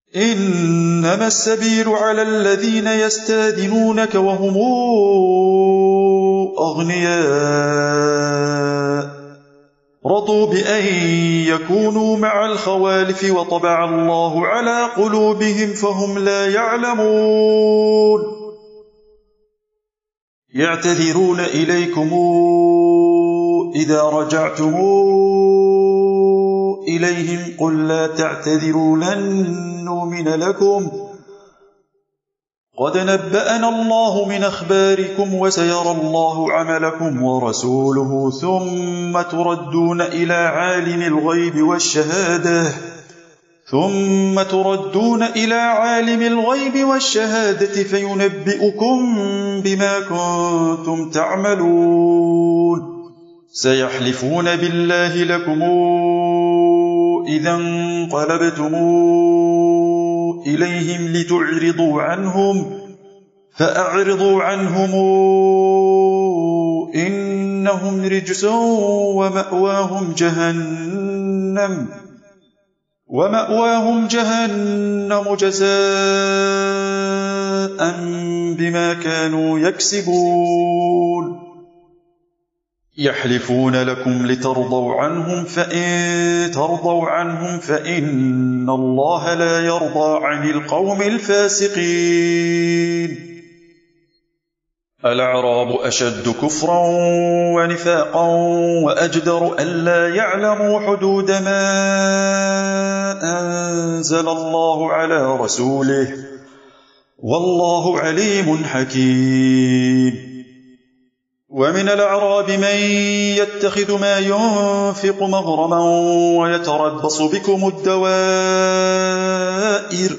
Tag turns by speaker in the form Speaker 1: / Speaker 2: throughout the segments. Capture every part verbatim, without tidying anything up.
Speaker 1: إنما السبيل على الذين يستاذنونك وهم أغنياء رضوا بأن يكونوا مع الخوالف وطبع الله على قلوبهم فهم لا يعلمون يعتذرون إليكم إذا رجعتم إليهم قل لا تعتذروا لن نؤمن لكم قد نبأنا الله من أخباركم وسيرى الله عملكم ورسوله ثم تردون إلى عالم الغيب والشهادة ثم تردون إلى عالم الغيب والشهادة فينبئكم بما كنتم تعملون سيحلفون بالله لكم إذا انقلبتم إليهم لتعرضوا عنهم فأعرضوا عنهم إنهم رجس ومأواهم جهنم ومأواهم جهنم جزاء بما كانوا يكسبون يحلفون لكم لترضوا عنهم فإن ترضوا عنهم فإن الله لا يرضى عن القوم الفاسقين الأعراب أشد كفرا ونفاقا وأجدر ألا يعلموا حدود ما أنزل الله على رسوله والله عليم حكيم ومن الأعراب من يتخذ ما ينفق مغرما ويتربص بكم الدوائر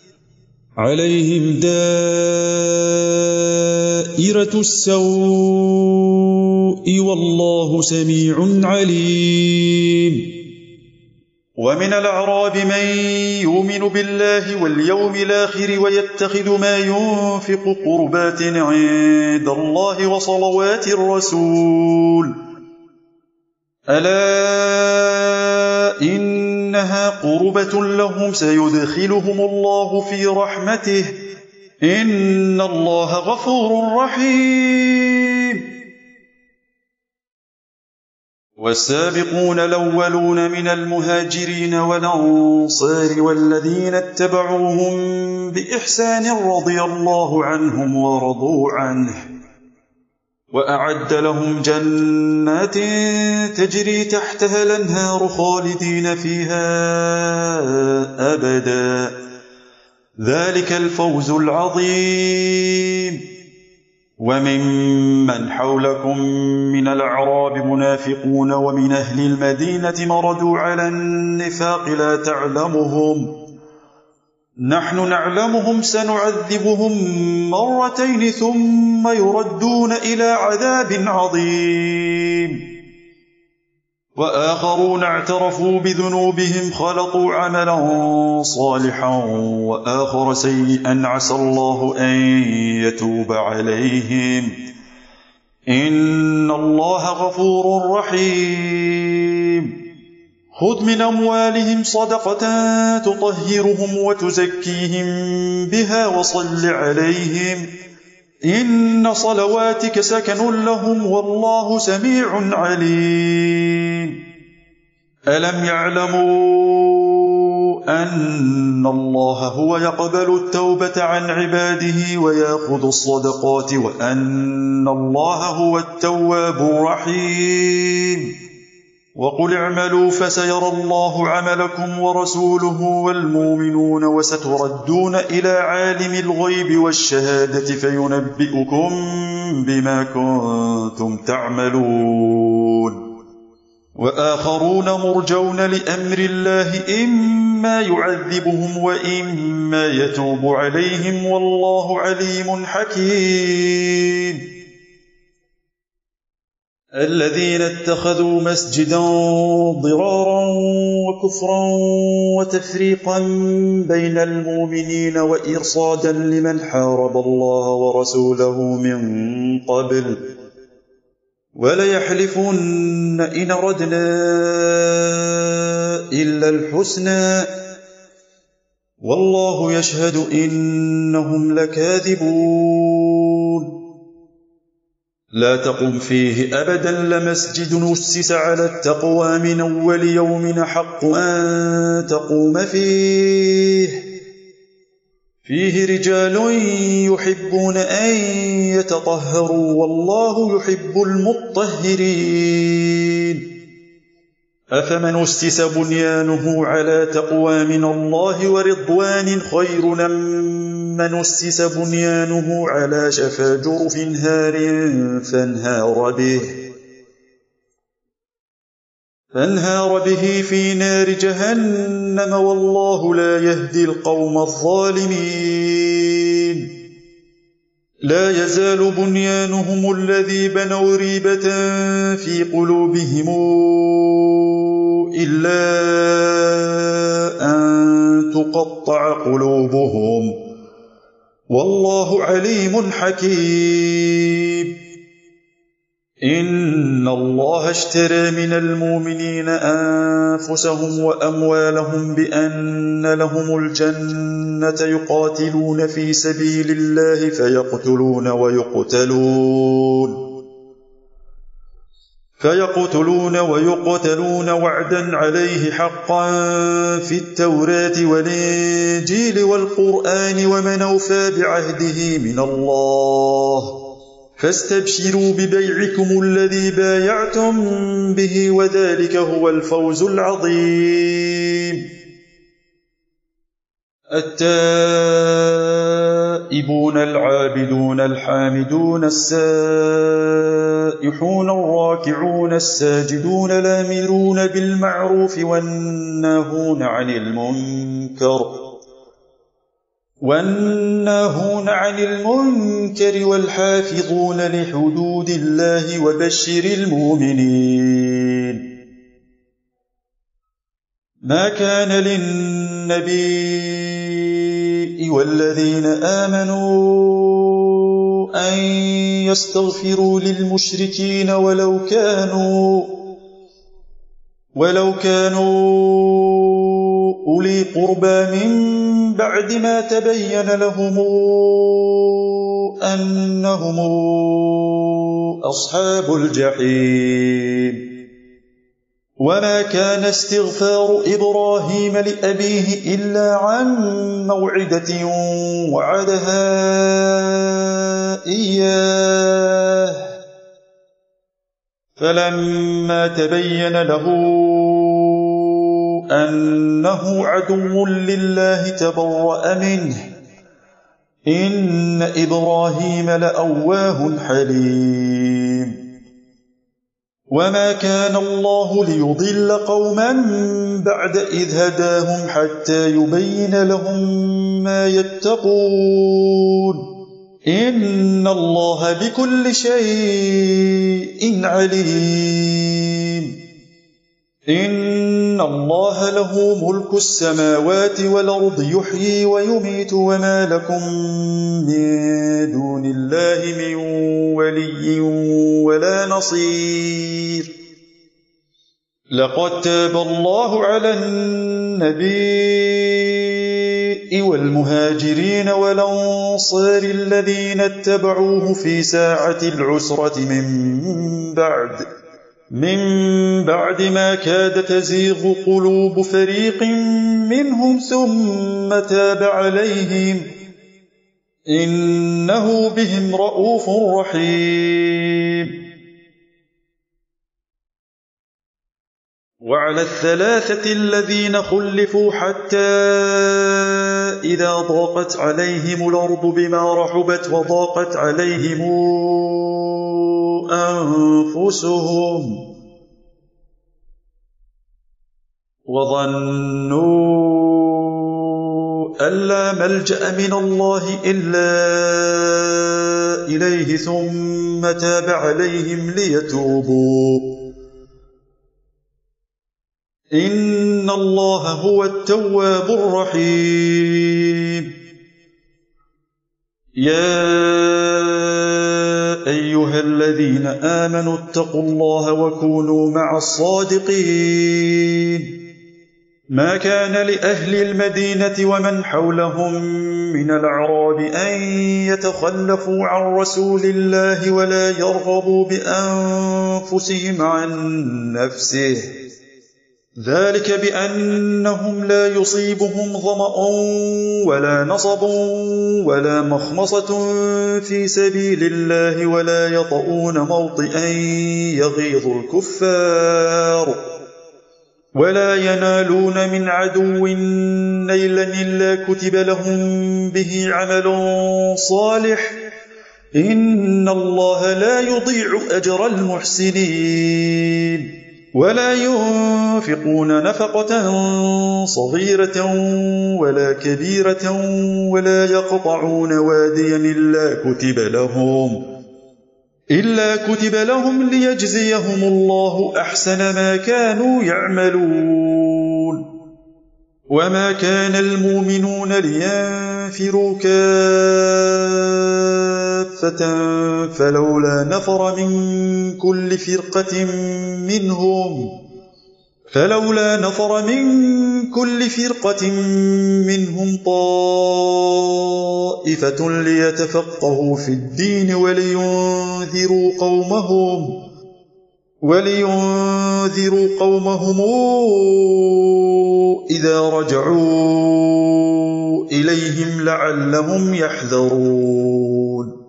Speaker 1: عليهم دائرة السوء والله سميع عليم ومن الأعراب من يؤمن بالله واليوم الآخر ويتخذ ما ينفق قربات عند الله وصلوات الرسول ألا إنها قربة لهم سيدخلهم الله في رحمته إن الله غفور رحيم والسابقون الأولون من المهاجرين والأنصار والذين اتبعوهم بإحسان رضي الله عنهم ورضوا عنه وأعد لهم جنات تجري تحتها الأنهار خالدين فيها أبدا ذلك الفوز العظيم وممن حولكم من الأعراب منافقون ومن أهل المدينة مردوا على النفاق لا تعلمهم نحن نعلمهم سنعذبهم مرتين ثم يردون إلى عذاب عظيم وآخرون اعترفوا بذنوبهم خلطوا عملا صالحا وآخر سيئا عسى الله أن يتوب عليهم إن الله غفور رحيم خذ من أموالهم صدقة تطهرهم وتزكيهم بها وصل عليهم إن صلواتك سكن لهم والله سميع عليم ألم يعلموا أن الله هو يقبل التوبة عن عباده ويأخذ الصدقات وأن الله هو التواب الرحيم وقل اعملوا فسيرى الله عملكم ورسوله والمؤمنون وستردون إلى عالم الغيب والشهادة فينبئكم بما كنتم تعملون وآخرون مرجون لأمر الله إما يعذبهم وإما يتوب عليهم والله عليم حكيم الذين اتخذوا مسجدا ضرارا وكفرا وتفريقا بين المؤمنين وإرصادا لمن حارب الله ورسوله من قبل وليحلفن إن أردنا إلا الحسنى والله يشهد إنهم لكاذبون لا تقم فيه أبدا لمسجد نسس على التقوى من أول يوم حق أن تقوم فيه فيه رجال يحبون أن يتطهروا والله يحب المطهرين أفمن أسس بنيانه على تقوى من الله ورضوان خير أم من أسس بنيانه على شفا جرف هار فانهار به فانهار به في نار جهنم والله لا يهدي القوم الظالمين لا يزال بنيانهم الذي بنوا ريبة في قلوبهم إلا أن تقطع قلوبهم والله عليم حكيم إن الله اشترى من المؤمنين أنفسهم وأموالهم بأن لهم الجنة يقاتلون في سبيل الله فيقتلون ويقتلون فيقتلون ويقتلون وعدا عليه حقا في التوراة والإنجيل والقرآن ومن أوفى بعهده من الله فاستبشروا ببيعكم الذي بايعتم به وذلك هو الفوز العظيم التائبون العابدون الحامدون السائحون الراكعون الساجدون الآمرون بالمعروف والناهون عن المنكر والناهون عن المنكر والحافظون لحدود الله وبشر المؤمنين ما كان للنبي والذين آمنوا أن يستغفروا للمشركين ولو كانوا ولو كانوا أولي قربى من بعد ما تبين لهم أنهم أصحاب الجحيم وما كان استغفار إبراهيم لأبيه إلا عن موعدة وعدها إياه فلما تبين له أنه عدو لله تبرأ منه إن إبراهيم لأواه حليم وما كان الله ليضل قوما بعد إذ هداهم حتى يبين لهم ما يتقون إن الله بكل شيء عليم إن الله له ملك السماوات والأرض يحيي ويميت وما لكم من دون الله من ولي ولا نصير لقد تاب الله على النبي والمهاجرين والأنصار الذين اتبعوه في ساعة العسرة من بعد من بعد ما كاد تزيغ قلوب فريق منهم ثم تاب عليهم إنه بهم رءوف رحيم وعلى الثلاثة الذين خلفوا حتى إذا ضاقت عليهم الأرض بما رحبت وضاقت عليهم أنفسهم وظنوا أن لا ملجأ من الله إلا إليه ثم تاب عليهم ليتوبوا إن الله هو التواب الرحيم يا أيها الذين آمنوا اتقوا الله وكونوا مع الصادقين ما كان لأهل المدينة ومن حولهم من الأعراب أن يتخلفوا عن رسول الله ولا يرغبوا بأنفسهم عن نفسه، ذلك بأنهم لا يصيبهم ظمأ ولا نصب ولا مخمصة في سبيل الله ولا يطؤون موطئا يغيظ الكفار ولا ينالون من عدو نيلا إلا كتب لهم به عمل صالح، إن الله لا يضيع أجر المحسنين. ولا ينفقون نفقة صغيرة ولا كبيرة ولا يقطعون واديا إلا كتب لهم إلا كتب لهم ليجزيهم الله أحسن ما كانوا يعملون. وما كان المؤمنون لينفروا كافة فلولا نفر من كل فرقة منهم فلولا نفر من كل فرقة منهم طائفة ليتفقهوا في الدين ولينذروا قومهم ولينذروا قومهم إذا رجعوا إليهم لعلهم يحذرون.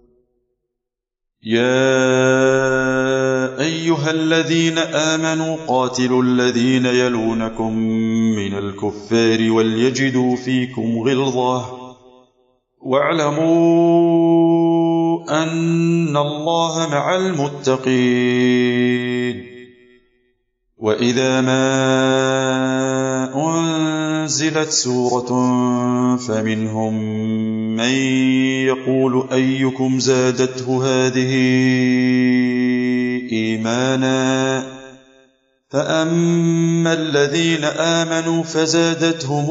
Speaker 1: يا أيها الذين آمنوا قاتلوا الذين يلونكم من الكفار وليجدوا فيكم غلظة واعلموا أن الله مع المتقين. وإذا ما أنزلت سورة فمنهم من يقول أيكم زادته هذه إيمانا فأما الذين آمنوا فزادتهم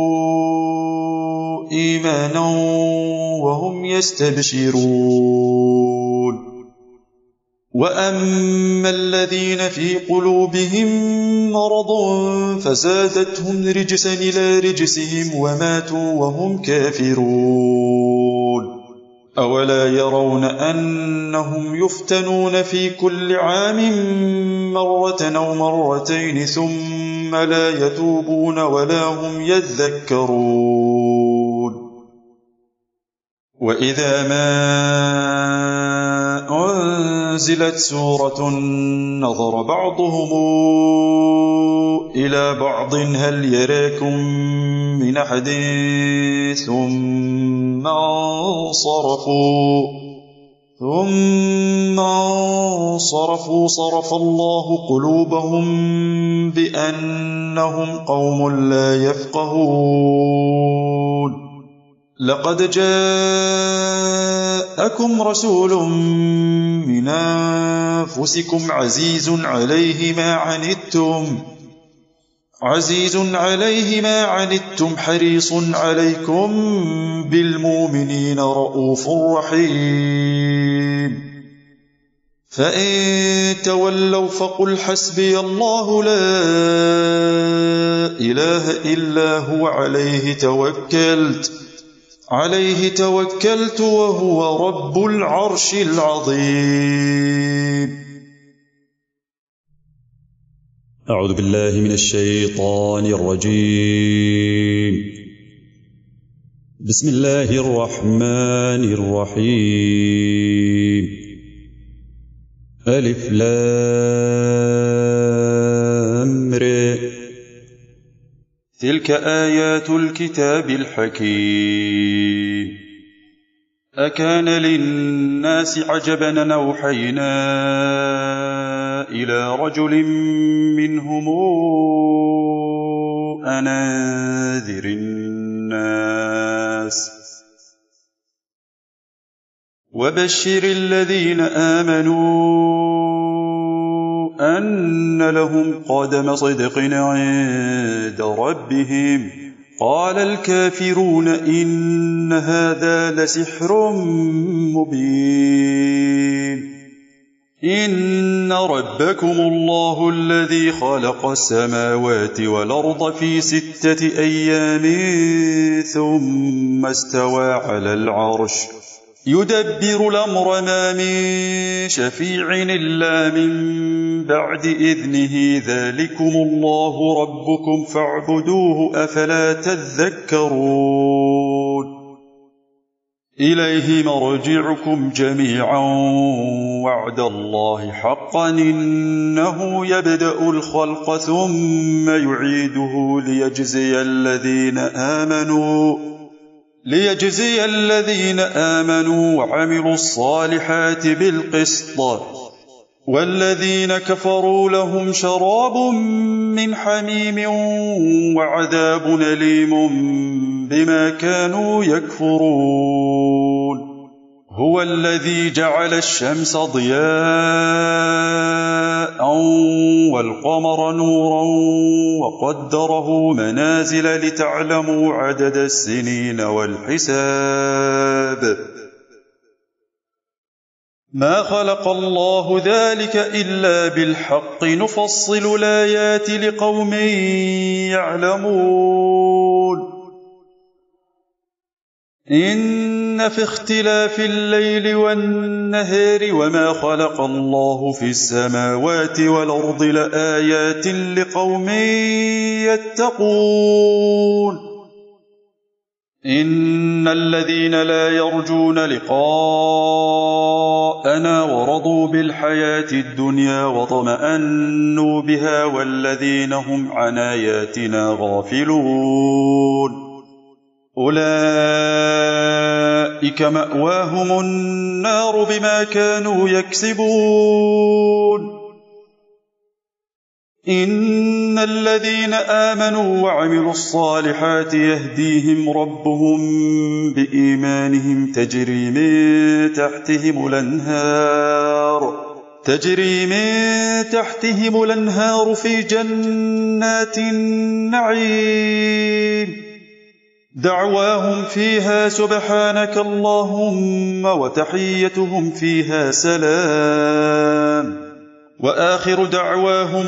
Speaker 1: إيمانا وهم يستبشرون. وأما الذين في قلوبهم مرض فزادتهم رجسا إلى رجسهم وماتوا وهم كافرون. أولا يرون أنهم يفتنون في كل عام مرة أو مرتين ثم لا يتوبون ولا هم يذكرون. وإذا ما أنزلت سورة نظر بعضهم إلى بعض هل يراكم من أحد ثم انصرفوا ثم انصرفوا صرف الله قلوبهم بأنهم قوم لا يفقهون. لقد جاءكم رسول من أنفسكم عزيز عليه ما عنتم عزيز عليه ما عنتم حريص عليكم بالمؤمنين رؤوف رحيم. فإن تولوا فقل حسبي الله لا إله إلا هو عليه توكلت عليه توكلت وهو رب العرش العظيم.
Speaker 2: أعوذ بالله من الشيطان الرجيم. بسم الله الرحمن الرحيم. ألف لام ر.
Speaker 1: تلك آيات الكتاب الحكيم. أكان للناس عجبا أن أوحينا إلى رجل منهم أن أنذر الناس وبشر الذين آمنوا أن لهم قدم صدق عند ربهم. قال الكافرون إن هذا لسحر مبين. إن ربكم الله الذي خلق السماوات والأرض في ستة أيام ثم استوى على العرش يدبر الأمر ما من شفيع إلا من بعد إذنه ذلكم الله ربكم فاعبدوه أفلا تذكرون إليه مرجعكم جميعا وعد الله حقا إنه يبدأ الخلق ثم يعيده ليجزي الذين آمنوا ليجزي الذين آمنوا وعملوا الصالحات بالقسط والذين كفروا لهم شراب من حميم وعذاب أليم بما كانوا يكفرون هو الذي جعل الشمس ضياء والقمر نورا وقدره منازل لتعلموا عدد السنين والحساب ما خلق الله ذلك إلا بالحق نفصل الآيات لقوم يعلمون إن في اختلاف الليل والنهار وما خلق الله في السماوات والأرض لآيات لقوم يتقون إن الذين لا يرجون لقاءنا ورضوا بالحياة الدنيا وطمأنوا بها والذين هم عن آياتنا غافلون أولئك مأواهم النار بما كانوا يكسبون إن الذين آمنوا وعملوا الصالحات يهديهم ربهم بإيمانهم تجري من تحتهم الأنهار تجري من تحتهم الأنهار في جنات النعيم دعواهم فيها سبحانك اللهم وتحيتهم فيها سلام وآخر دعواهم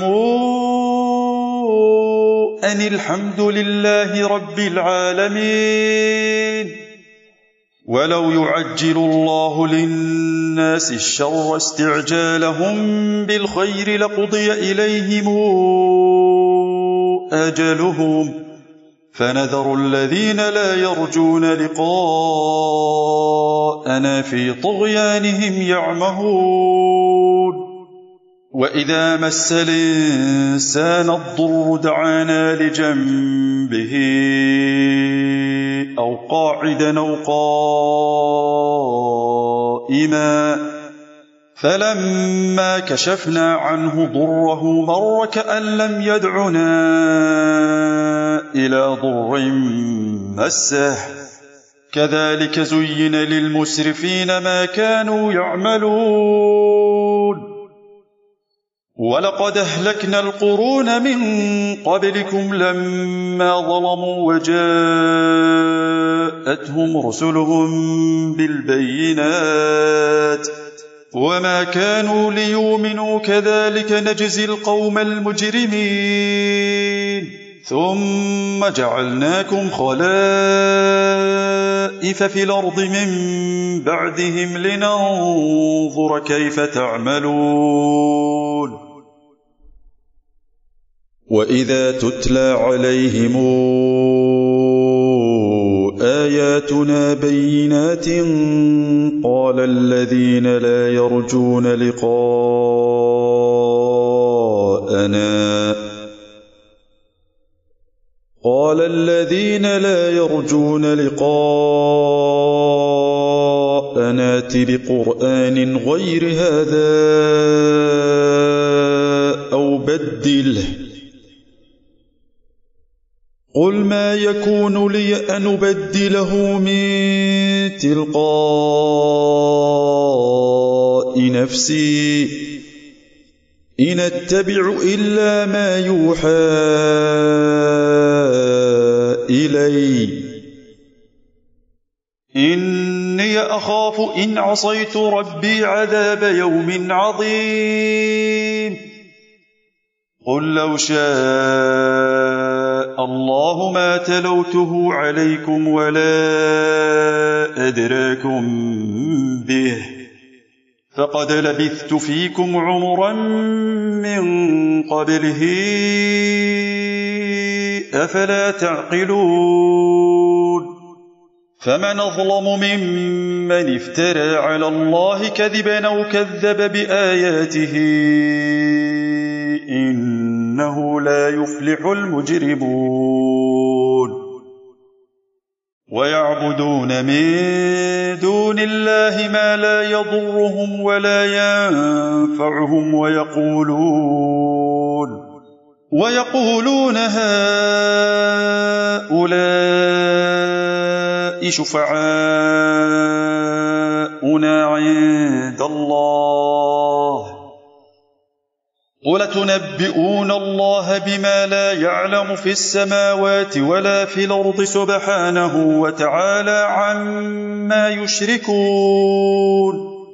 Speaker 1: أن الحمد لله رب العالمين ولو يعجل الله للناس الشر استعجالهم بالخير لقضي إليهم أجلهم فنذر الذين لا يرجون لقاءنا في طغيانهم يعمهون وإذا مس الإنسان الضر دعانا لجنبه أو قاعدا أو قائما فلما كشفنا عنه ضره مر كأن لم يدعنا إلى ضر مسه كذلك زين للمسرفين ما كانوا يعملون ولقد أهلكنا القرون من قبلكم لما ظلموا وجاءتهم رسلهم بالبينات وما كانوا ليؤمنوا كذلك نجزي القوم المجرمين ثم جعلناكم خلائف في الأرض من بعدهم لننظر كيف تعملون
Speaker 2: وإذا تتلى عليهم آياتنا بينات قال الذين لا يرجون لقاءنا قال الذين لا يرجون لقاءنا ائت بقرآن غير هذا أو بدله قل ما يكون لي أن أبدله من تلقاء نفسي إن أتبع إلا ما يوحى إلي
Speaker 1: إني أخاف إن عصيت ربي عذاب يوم عظيم قل لو شاء الله ما تلوته عليكم ولا أدراكم به فقد لبثت فيكم عمرا من قبله أفلا تعقلون فمن أظلم ممن افترى على الله كذبا أو كذب بآياته إنه لا يفلح المجرمون ويعبدون من دون الله ما لا يضرهم ولا ينفعهم ويقولون ويقولون هؤلاء شفعاؤنا عند الله قل تنبئون الله بما لا يعلم في السماوات ولا في الأرض سبحانه وتعالى عما يشركون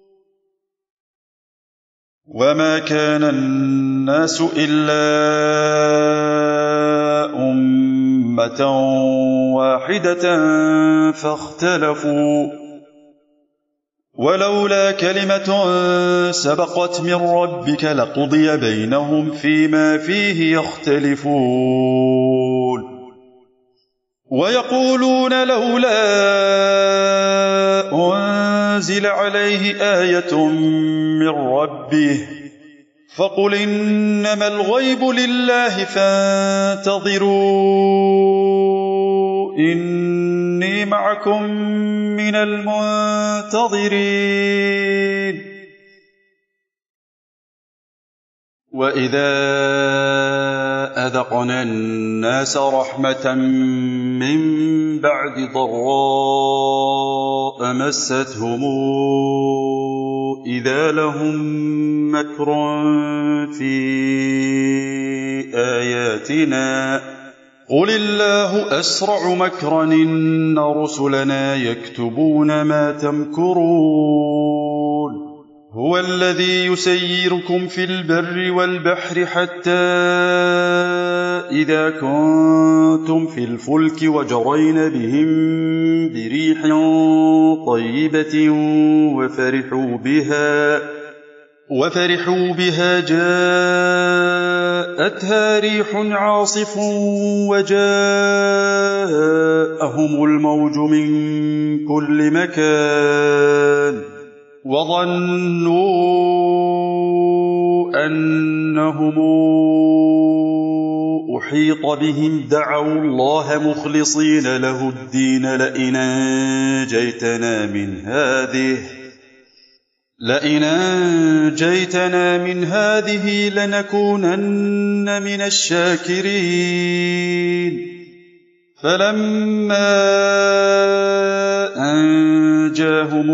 Speaker 1: وما كان الناس إلا أمة واحدة فاختلفوا ولولا كلمة سبقت من ربك لقضي بينهم فيما فيه يختلفون ويقولون لولا أنزل عليه آية من ربه فقل إنما الغيب لله فانتظروا إني معكم من المنتظرين وإذا أذقنا الناس رحمة من بعد ضراء مستهم إذا لهم مكر في آياتنا قل الله أسرع مكرا إن رسلنا يكتبون ما تمكرون هو الذي يسيركم في البر والبحر حتى إذا كنتم في الفلك وجرين بهم بريح طيبة وفرحوا بها وفرحوا بها جاءتها ريح عاصف وجاءهم الموج من كل مكان وظنوا أنهم أحيط بهم دعوا الله مخلصين له الدين لئن أنجيتنا من هذه لئن أنجيتنا من هذه لنكونن من الشاكرين فلما أنجاهم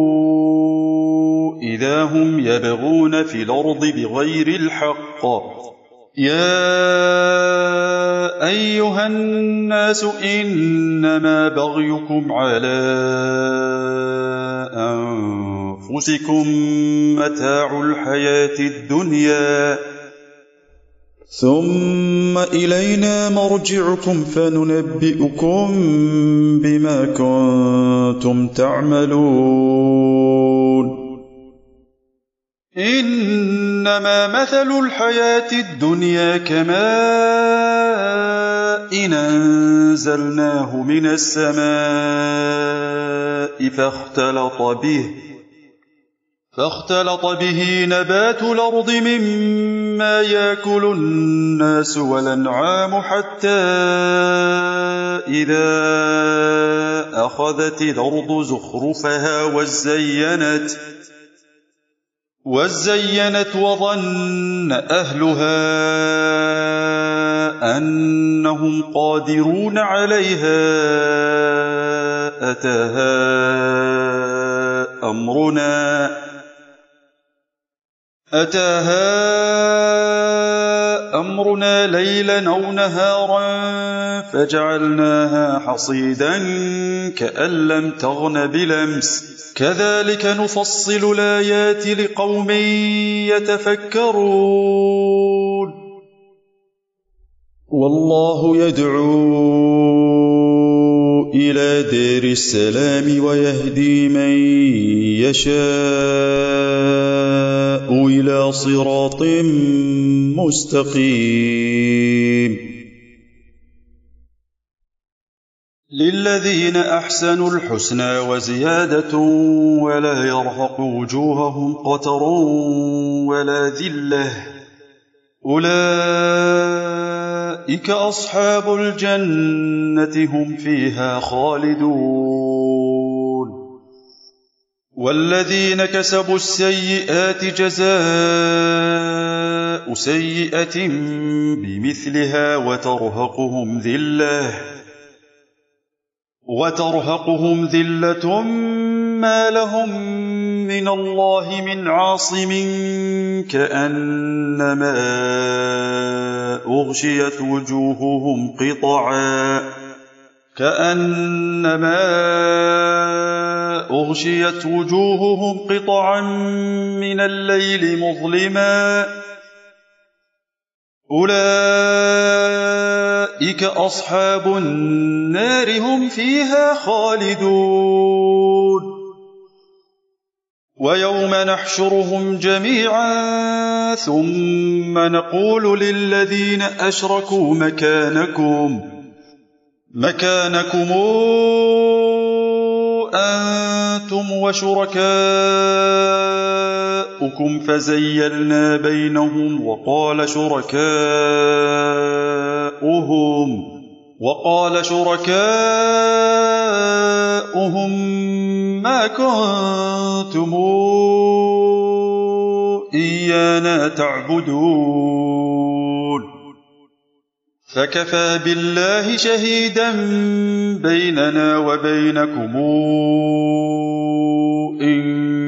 Speaker 1: إذا هم يبغون في الأرض بغير الحق يا أيها الناس إنما بغيكم على أنفسكم متاع الحياة الدنيا
Speaker 2: ثم إلينا مرجعكم فننبئكم بما كنتم تعملون
Speaker 1: إنما مثل الحياة الدنيا كماء إن أنزلناه من السماء فاختلط به فاختلط به نبات الأرض مما يأكل الناس والأنعام حتى إذا أخذت الأرض زخرفها وزينت وزينت وظن أهلها أنهم قادرون عليها أتاها أمرنا أتاها أمرنا ليلا أو نهارا فجعلناها حصيدا كأن لم تغن بلمس كذلك نفصل الآيات لقوم يتفكرون
Speaker 2: والله يدعو إلى دار السلام ويهدي من يشاء إلى صراط مستقيم
Speaker 1: للذين أحسنوا الحسنى وزيادة ولا يرهق وجوههم قتر ولا ذلة أولئك أصحاب الجنة هم فيها خالدون والذين كسبوا السيئات جزاء سيئة بمثلها وترهقهم ذلة وترهقهم ذلة ما لهم من الله من عاصم كأنما أغشيت وجوههم قطعا كأنما أغشيت وجوههم قطعا من الليل مظلما أولئك أصحاب النار هم فيها خالدون ويوم نحشرهم جميعا ثم نقول للذين أشركوا مكانكم مكانكم أنتم وشركاؤكم فزيلنا بينهم وقال شركاؤهم وقال شركاؤهم ما كنتم إيانا تعبدون فكفى بالله شهيدا بيننا وبينكم إن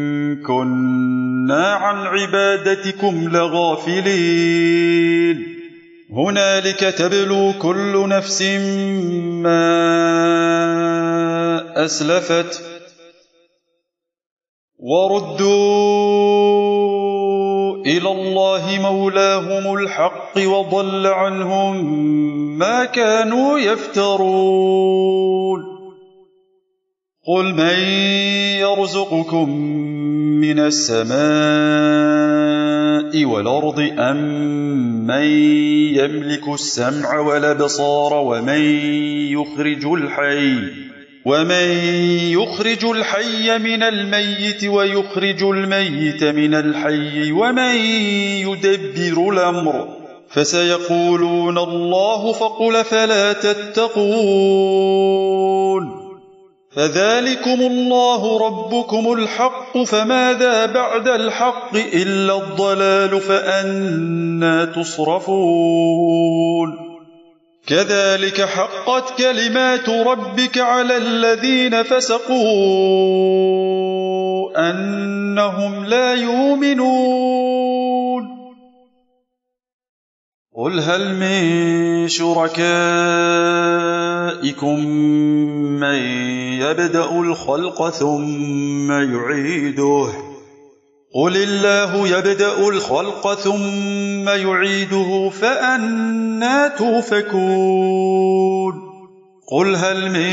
Speaker 1: كنا عن عبادتكم لغافلين هنالك تبلو كل نفس ما أسلفت وردوا إلى الله مولاهم الحق وضل عنهم ما كانوا يفترون قل من يرزقكم من السماء والأرض أم من يملك السمع والأبصار ومن يخرج الحي ومن يخرج الحي من الميت ويخرج الميت من الحي ومن يدبر الأمر فسيقولون الله فقل فلا تتقون فذلكم الله ربكم الحق فماذا بعد الحق إلا الضلال فأنى تصرفون كذلك حقت كلمات ربك على الذين فسقوا أنهم لا يؤمنون قل هل من شركائكم من يبدأ الخلق ثم يعيده قل الله يبدأ الخلق ثم يعيده فأنى توفكون قل هل من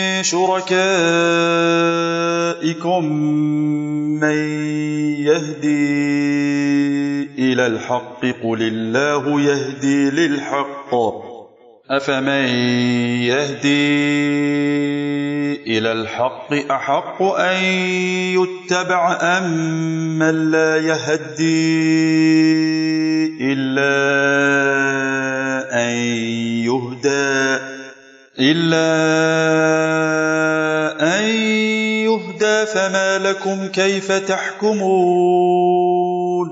Speaker 1: شركائكم من يهدي إلى الحق قل الله يهدي للحق أفمن يهدي إلى الحق أحق أن يتبع أم من لا يهدي إلا أن يهدى إلا أن يهدى فما لكم كيف تحكمون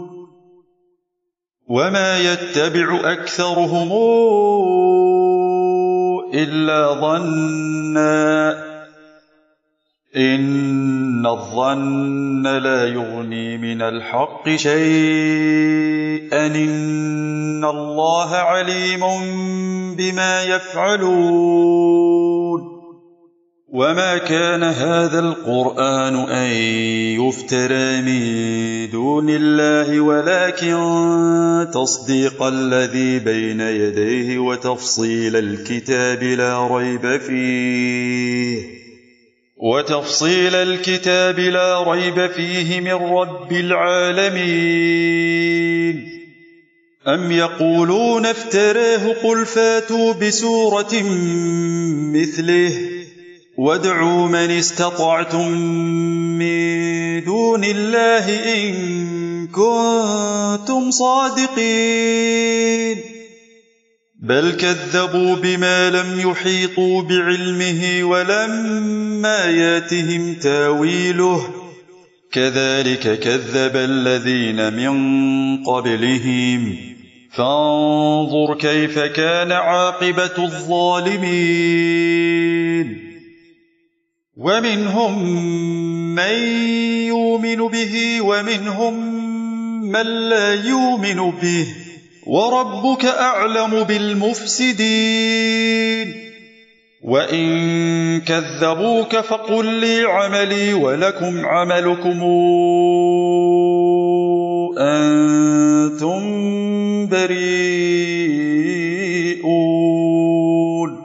Speaker 1: وما يتبع أكثرهم إلا ظنّا إن الظن لا يغني من الحق شيئا إن الله عليم بما يفعلون وما كان هذا القرآن أن يفترى من دون الله ولكن تصديق الذي بين يديه وتفصيل الكتاب لا ريب فيه وتفصيل الكتاب لا ريب فيه من رب العالمين أم يقولون افتراه قل فاتوا بسورة مثله وادعوا من استطعتم من دون الله إن كنتم صادقين بل كذبوا بما لم يحيطوا بعلمه ولما ياتهم تاويله كذلك كذب الذين من قبلهم فانظر كيف كان عاقبة الظالمين ومنهم من يؤمن به ومنهم من لا يؤمن به وربك أعلم بالمفسدين وإن كذبوك فقل لي عملي ولكم عملكم أنتم بريئون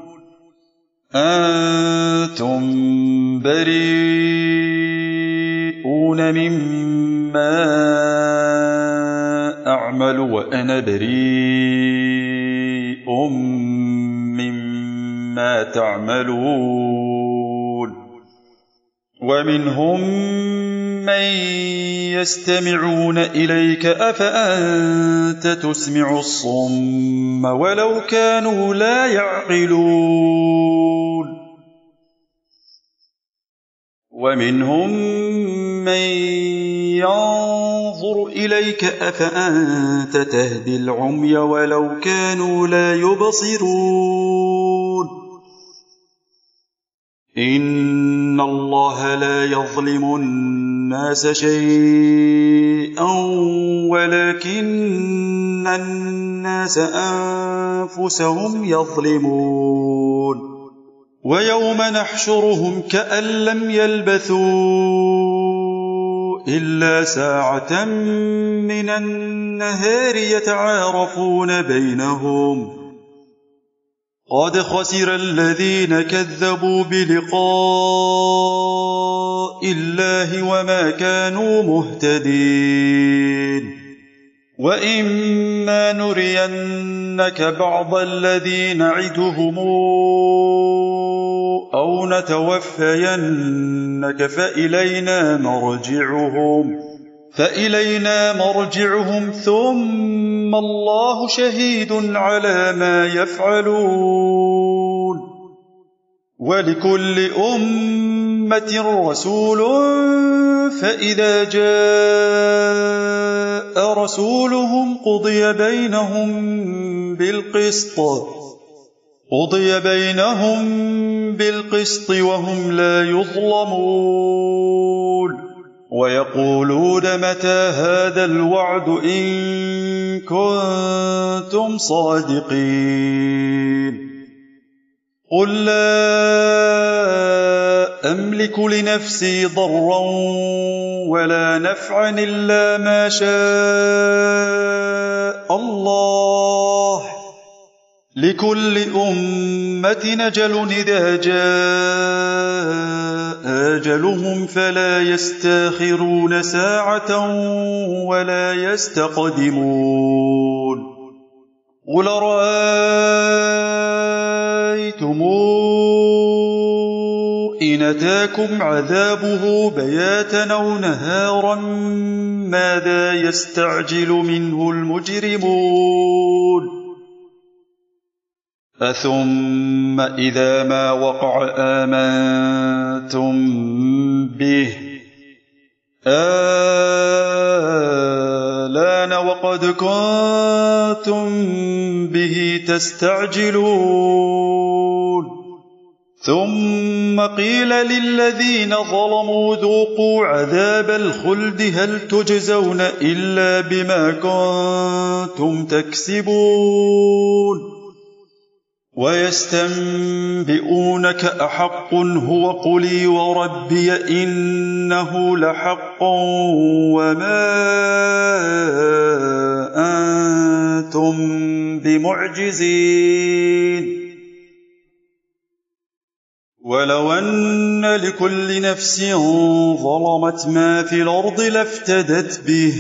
Speaker 1: أنتم بريئون مما أعمل وأنا بريء مما تعملون ومنهم من يستمعون إليك أفأنت تسمع الصم ولو كانوا لا يعقلون ومنهم من ينظر إليك أفأنت تهدي العمي ولو كانوا لا يبصرون إن الله لا يظلم الناس شيئا ولكن الناس أنفسهم يظلمون ويوم نحشرهم كأن لم يلبثوا إلا ساعة من النهار يتعارفون بينهم قد خسر الذين كذبوا بلقاء الله وما كانوا مهتدين وإما نرينك بعض الذي نعدهم أو نتوفينك فإلينا مرجعهم فإلينا مرجعهم ثم الله شهيد على ما يفعلون ولكل أمة رسول فإذا جاء رسولهم قضي بينهم بالقسط قضي بينهم بالقسط وهم لا يظلمون ويقولون متى هذا الوعد إن كنتم صادقين قل لا أملك لنفسي ضرا ولا نفعا إلا ما شاء الله لكل أمة أجل إذا جاء أجلهم فلا يستاخرون ساعة ولا يستقدمون قل رأيتم إن أتاكم عذابه بياتا أو نهارا ماذا يستعجل منه المجرمون أثم إذا ما وقع آمنتم به آلان وقد كنتم به تستعجلون ثم قيل للذين ظلموا ذوقوا عذاب الخلد هل تجزون إلا بما كنتم تكسبون ويستنبئونك أحق هو قل وربي إنه لحق وما أنتم بمعجزين ولو أن لكل نفس ظلمت ما في الأرض لافتدت به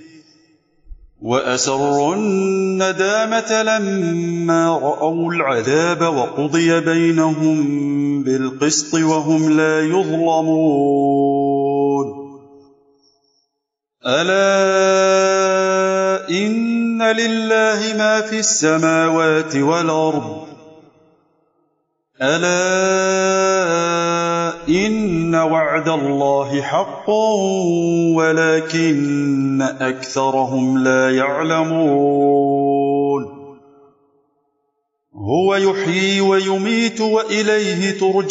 Speaker 1: وأسروا الندامة لما رأوا العذاب وقضي بينهم بالقسط وهم لا يظلمون ألا إن لله ما في السماوات والأرض ألا إن وعد الله حق ولكن أكثرهم لا يعلمون هو يحيي ويميت وإليه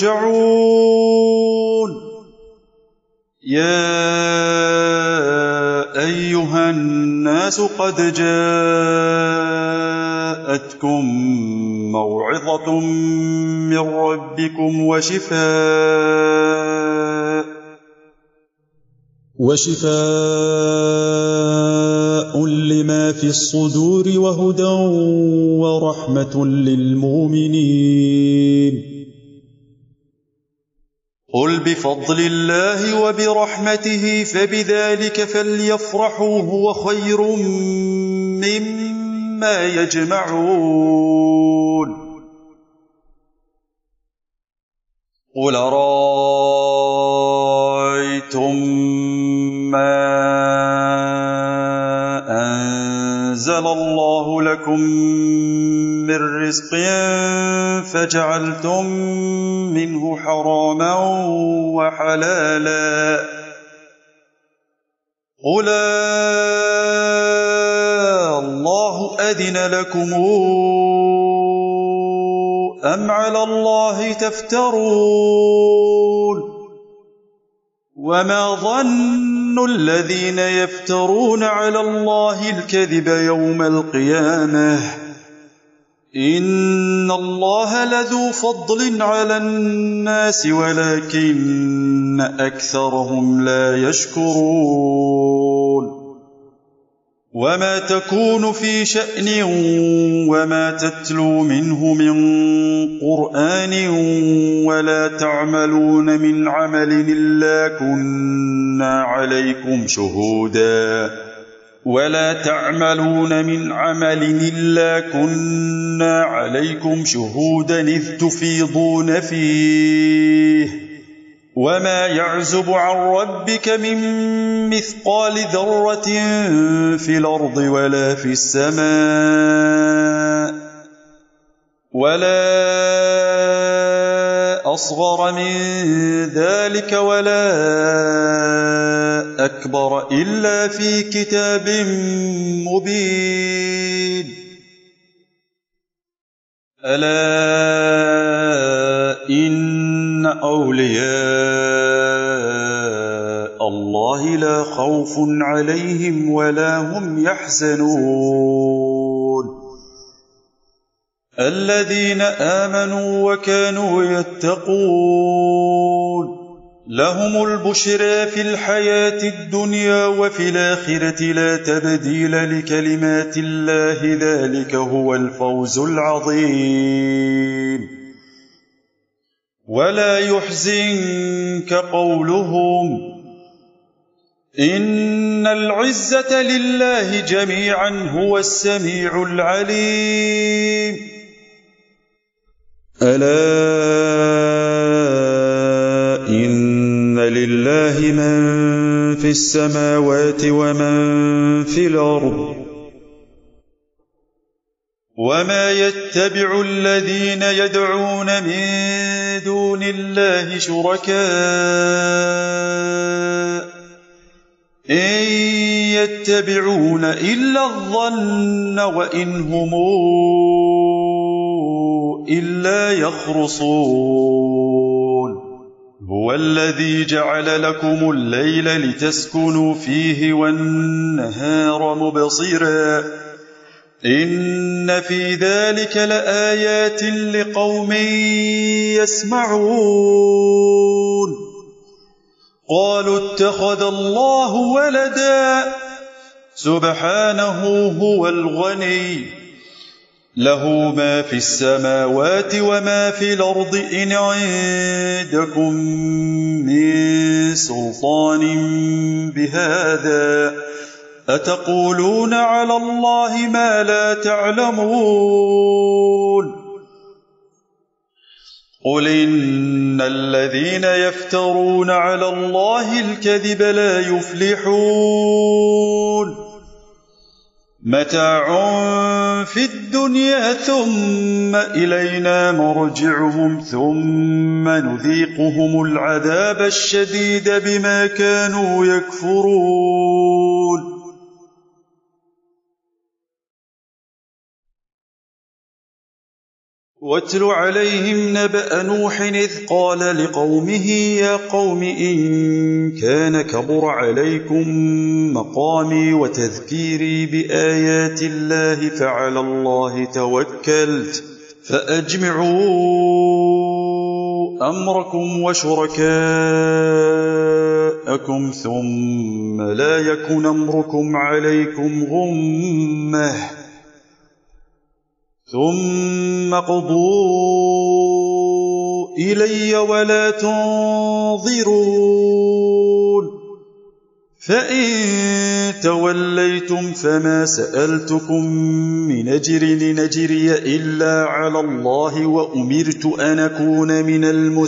Speaker 1: ترجعون يا أيها الناس قد جاءتكم موعظة من ربكم وشفاء
Speaker 2: وشفاء لما في الصدور وهدى ورحمة للمؤمنين
Speaker 1: قل بفضل الله وبرحمته فبذلك فليفرحوا هو خير مما يجمعون قل أرأيتم ما أنزل الله لكم من رزق فجعلتم منه حراما وحلالا قل الله أذن لكم أم على الله تفترون وما ظن الذين يفترون على الله الكذب يوم القيامة إن الله لذو فضل على الناس ولكن أكثرهم لا يشكرون وما تكون في شأن وما تتلو منه من قرآن ولا تعملون من عمل إلا كنا عليكم شهودا ولا تعملون من عمل إلا كنا عليكم شهودا إذ تفيضون فيه وما يعزب عن ربك من مثقال ذرة في الأرض ولا في السماء ولا أصغر من ذلك ولا أكبر إلا في كتاب مبين ألا إن أولياء الله لا خوف عليهم ولا هم يحزنون الذين آمنوا وكانوا يتقون لهم البشرى في الحياة الدنيا وفي الآخرة لا تبديل لكلمات الله ذلك هو الفوز العظيم ولا يحزنك قولهم إن العزة لله جميعا هو السميع العليم
Speaker 2: ألا إن لله من في السماوات ومن في الأرض
Speaker 1: وما يتبع الذين يدعون من دون الله شركاء إن يتبعون إلا الظن وإن هم إلا يخرصون هو الذي جعل لكم الليل لتسكنوا فيه والنهار مبصرا إن في ذلك لآيات لقوم يسمعون قالوا اتخذ الله ولدا سبحانه هو الغني له ما في السماوات وما في الأرض إن عندكم من سلطان بهذا أتقولون على الله ما لا تعلمون قل إن الذين يفترون على الله الكذب لا يفلحون متاع في الدنيا ثم إلينا مرجعهم ثم نذيقهم العذاب الشديد بما كانوا يكفرون واتل عليهم نبأ نوح إذ قال لقومه يا قوم إن كان كبر عليكم مقامي وتذكيري بآيات الله فعلى الله توكلت فأجمعوا أمركم وشركاءكم ثم لا يكن أمركم عليكم غمة ثم قضوا إلي ولا تنظرون فإن توليتم فما سألتكم من أجر لنجري إلا على الله وأمرت أن أكون من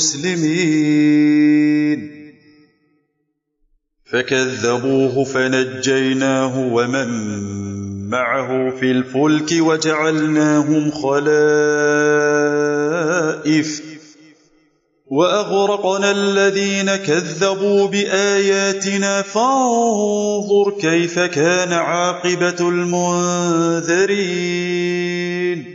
Speaker 1: المسلمين فكذبوه فنجيناه ومن معه في الفلك وجعلناهم خلائف وأغرقنا الذين كذبوا بآياتنا فانظر كيف كان عاقبة المنذرين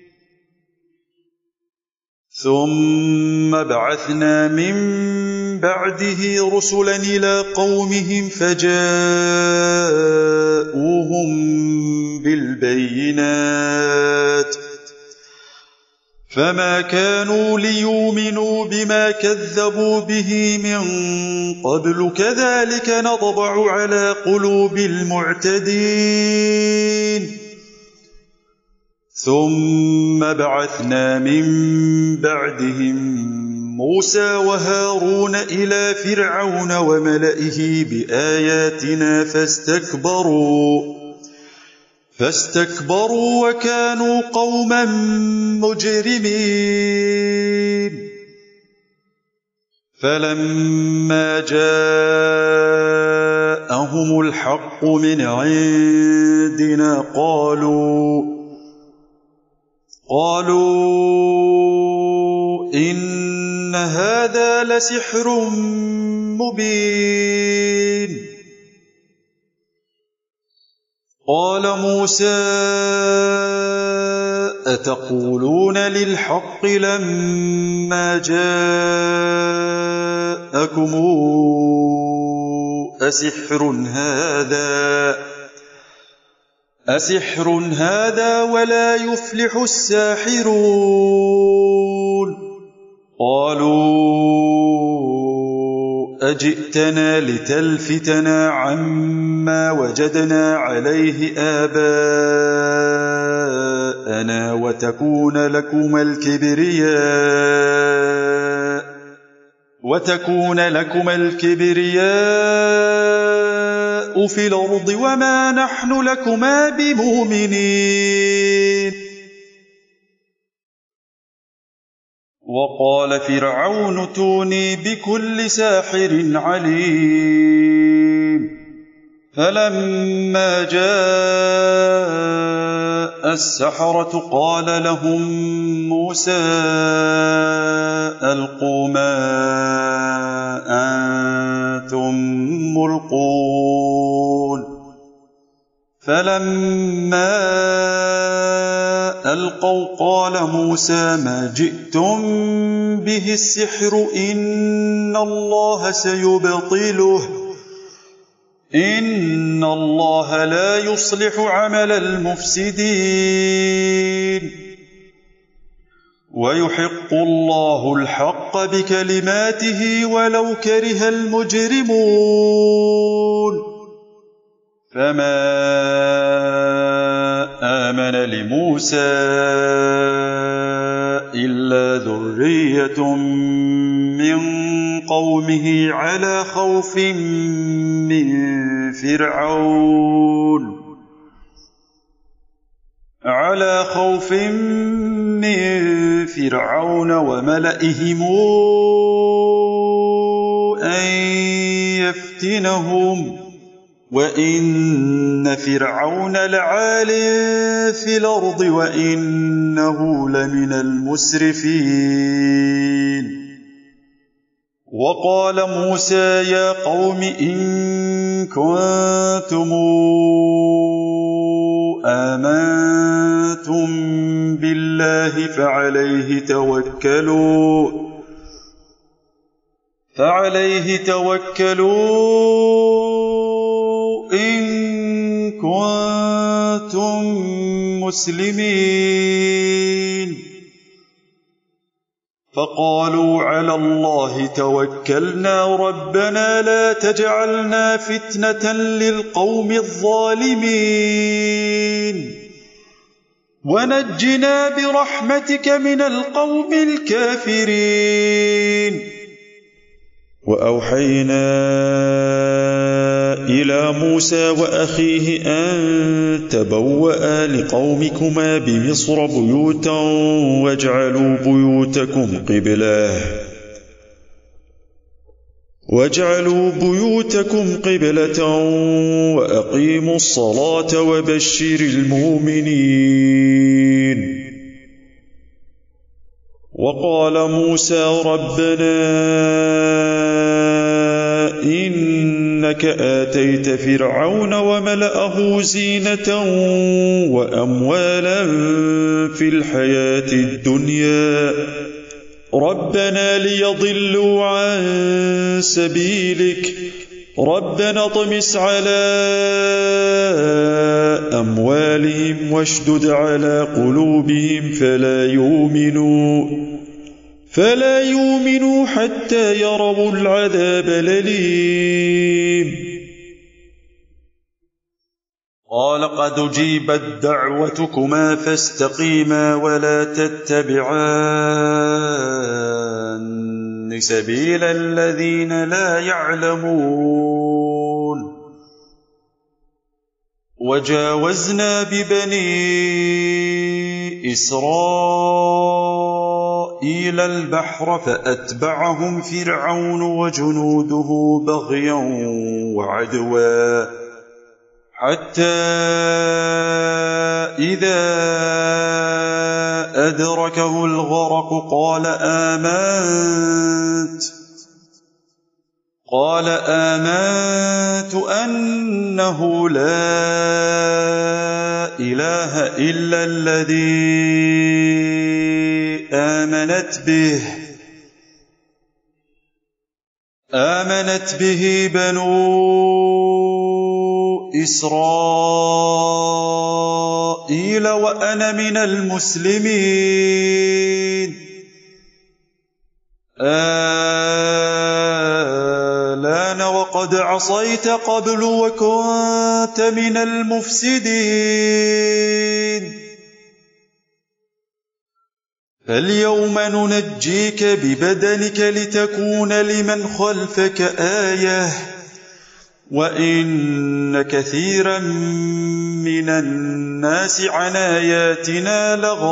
Speaker 1: ثم بعثنا من بعده رسلا إلى قومهم فجاءوهم بالبينات فما كانوا ليؤمنوا بما كذبوا به من قبل كذلك نطبع على قلوب المعتدين ثم بعثنا من بعدهم موسى وهارون إلى فرعون وملئه بآياتنا فاستكبروا فاستكبروا وكانوا قوما مجرمين فلما جاءهم الحق من عندنا قالوا قالوا إن هذا لسحر مبين قال موسى أتقولون للحق لما جاءكم أسحر هذا أسحر هذا ولا يفلح الساحرون قالوا أجئتنا لتلفتنا عما وجدنا عليه آباءنا وتكون لكما الكبرياء وتكون لكما الكبرياء في الأرض وما نحن لكما بمؤمنين وقال فرعون ائتوني بكل ساحر عليم فلما جاء السحرة قال لهم موسى ألقوا ما أنتم ملقون فلما ألقوا قال موسى ما جئتم به السحر إن الله سيبطله إن الله لا يصلح عمل المفسدين ويحق الله الحق بكلماته ولو كره المجرمون فما آمن لموسى إلا ذرية من قومه على خوف من فرعون على خوف من فرعون وملئهم أن يفتنهم وإن فرعون لعال في الأرض وإنه لمن المسرفين وقال موسى يا قوم إن كنتم آمنتم بالله فعليه توكلوا فعليه توكلوا إن كنتم مسلمين فقالوا على الله توكلنا ربنا لا تجعلنا فتنة للقوم الظالمين ونجنا برحمتك من القوم الكافرين
Speaker 2: وأوحينا إلى موسى وأخيه أن تبوأ لقومكما بمصر بيوتا واجعلوا بيوتكم قبلة واجعلوا بيوتكم قبلة وأقيموا الصلاة وبشر المؤمنين وقال موسى ربنا إنك آتيت فرعون وملأه زينة وأموالا في الحياة الدنيا ربنا ليضلوا عن سبيلك ربنا اطمس على أموالهم واشدد على قلوبهم فلا يؤمنوا فلا يؤمنوا حتى يروا العذاب الأليم
Speaker 1: قال قد أجيبت دعوتكما فاستقيما ولا تتبعان سبيل الذين لا يعلمون وجاوزنا ببني إسرائيل البحر فأتبعهم فرعون وجنوده بغيا وعدوا حتى إذا أدركه الغرق قال آمنت قال آمنت أنه لا إله إلا الذي آمنت به آمنت به بنو إسرائيل وأنا من المسلمين آلان وقد عصيت قبل وكنت من المفسدين فاليوم ننجيك ببدنك لتكون لمن خلفك آية وإن كثيرا من الناس عن آياتنا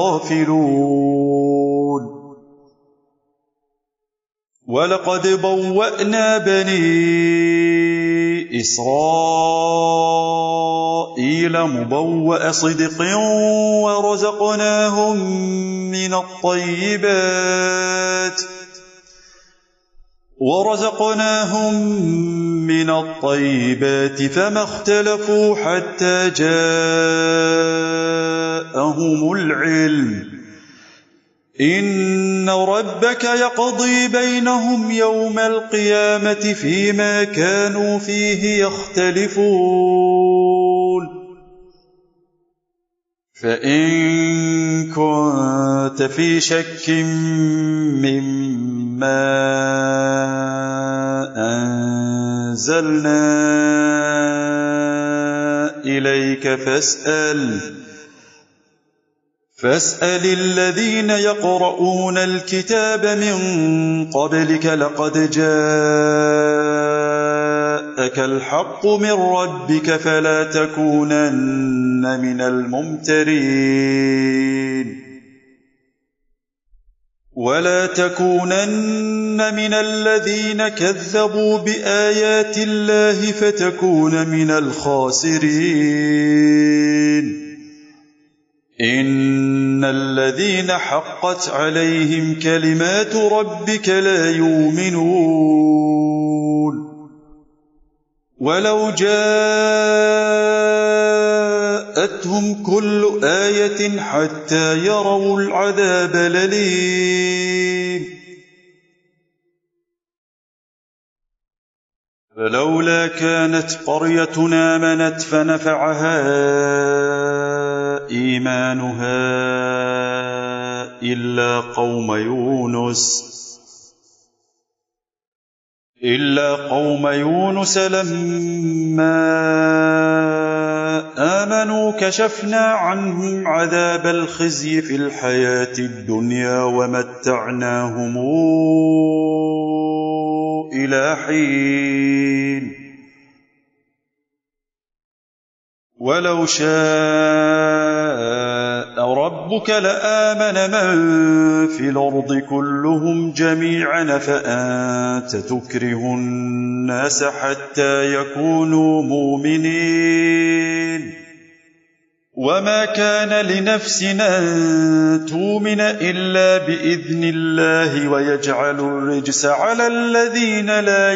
Speaker 1: لغافلون ولقد بوأنا بني إسرائيل مبوأ صدق ورزقناهم من الطيبات ورزقناهم من الطيبات فما اختلفوا حتى جاءهم العلم إن ربك يقضي بينهم يوم القيامة فيما كانوا فيه يختلفون فإن كنت في شك مما أنزلنا إليك فاسأل فاسأل الذين يقرؤون الكتاب من قبلك لقد جاءك الحق من ربك فلا تكونن من الممترين ولا تكونن من الذين كذبوا بآيات الله فتكون من الخاسرين إن الذين حقت عليهم كلمات ربك لا يؤمنون ولو جاءتهم كل آية حتى يروا العذاب الأليم فلولا كانت قرية آمنت فنفعها إيمانها إلا قوم يونس إلا قوم يونس لما آمنوا كشفنا عنهم عذاب الخزي في الحياة الدنيا ومتعناهم إلى حين ولو شاء ربك لآمن من في الأرض كلهم جميعا فأنت تكره الناس حتى يكونوا مؤمنين وما كان لنفس أن تؤمن إلا بإذن الله ويجعل الرجس على الذين لا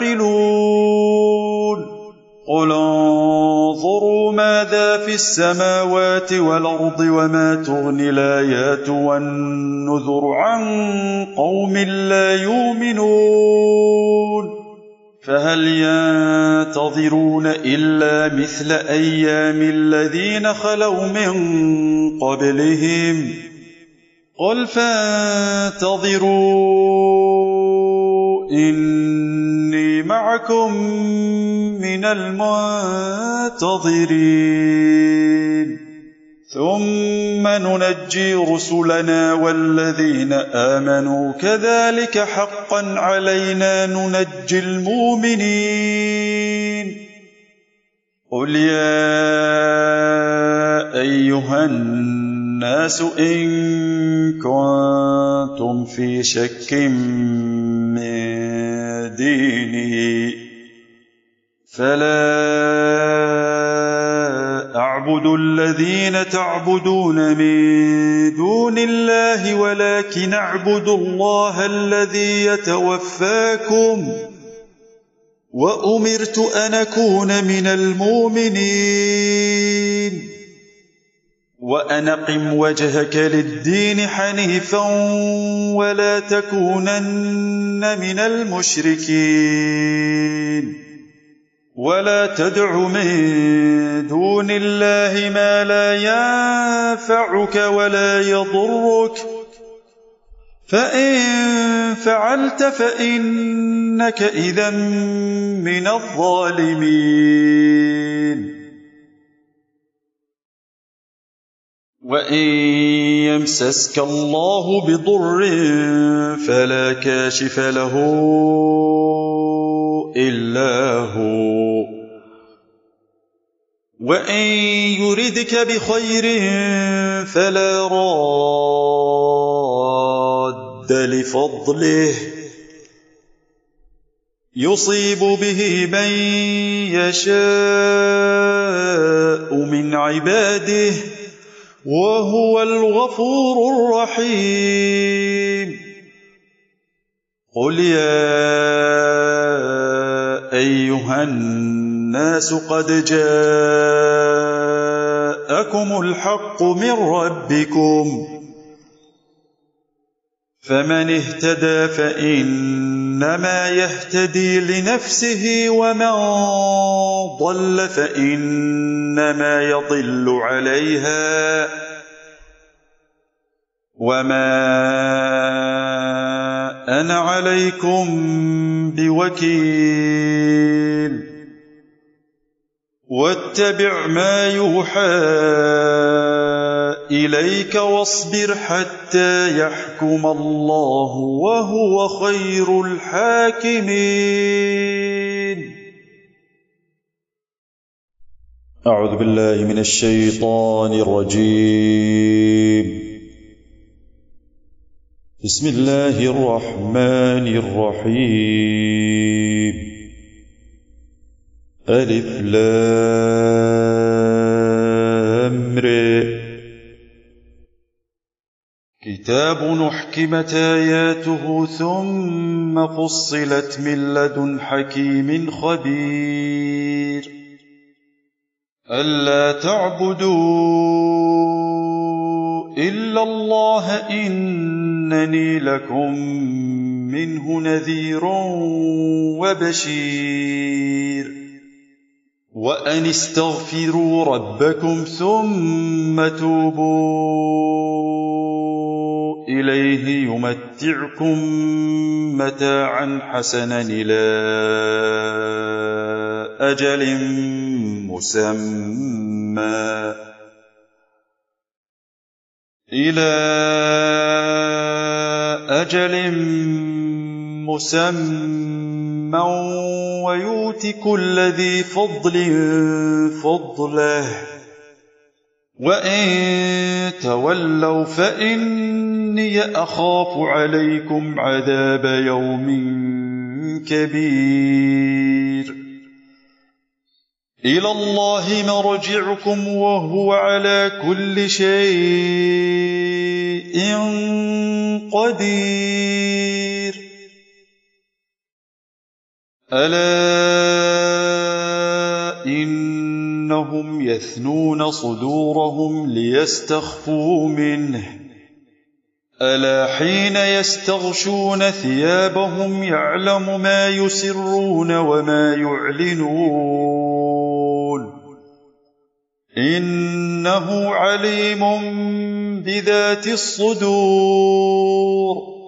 Speaker 1: يعقلون قل انظروا ماذا في السماوات والأرض وما تغني الآيات والنذر عن قوم لا يؤمنون فهل ينتظرون إلا مثل أيام الذين خلوا من قبلهم قل فانتظروا إني معكم من المنتظرين ثم ننجي رسلنا والذين آمنوا كذلك حقا علينا ننجي المؤمنين قل يا أيها الناس إن كنتم في شك من ديني فلا أعبد الذين تعبدون من دون الله ولكن أعبد الله الذي يتوفاكم وأمرت أن أكون من المؤمنين وأن أقم وجهك للدين حنيفا ولا تكونن من المشركين ولا تدع من دون الله ما لا ينفعك ولا يضرك فإن فعلت فإنك إذا من الظالمين وإن يمسسك الله بضر فلا كاشف له إلا هو وإن يردك بخير فلا راد لفضله يصيب به من يشاء من عباده وهو الغفور الرحيم قل يا أيها الناس قد جاءكم الحق من ربكم فمن اهتدى فإنما يهتدي لنفسه ومن ضل فإنما يضل عليها وما أنا عليكم بوكيل واتبع ما يوحى إليك واصبر حتى يحكم الله وهو خير الحاكمين.
Speaker 2: أعوذ بالله من الشيطان الرجيم. بسم الله الرحمن الرحيم. ألف لام ر.
Speaker 1: كتاب أحكمت آياته ثم فصلت من لدن حكيم خبير ألا تعبدوا إلا الله إنني لكم منه نذير وبشير وأن استغفروا ربكم ثم توبوا إليه يمتعكم متاعا حسنا إلى أجل مسمى إلى أجل مسمى ويؤت كل ذي فضل فضله وإن تولوا فإني أخاف عليكم عذاب يوم كبير إلى الله مرجعكم وهو على كل شيء قدير ألا إنهم يثنون صدورهم ليستخفوا منه ألا حين يستغشون ثيابهم يعلم ما يسرون وما يعلنون إنه عليم بذات الصدور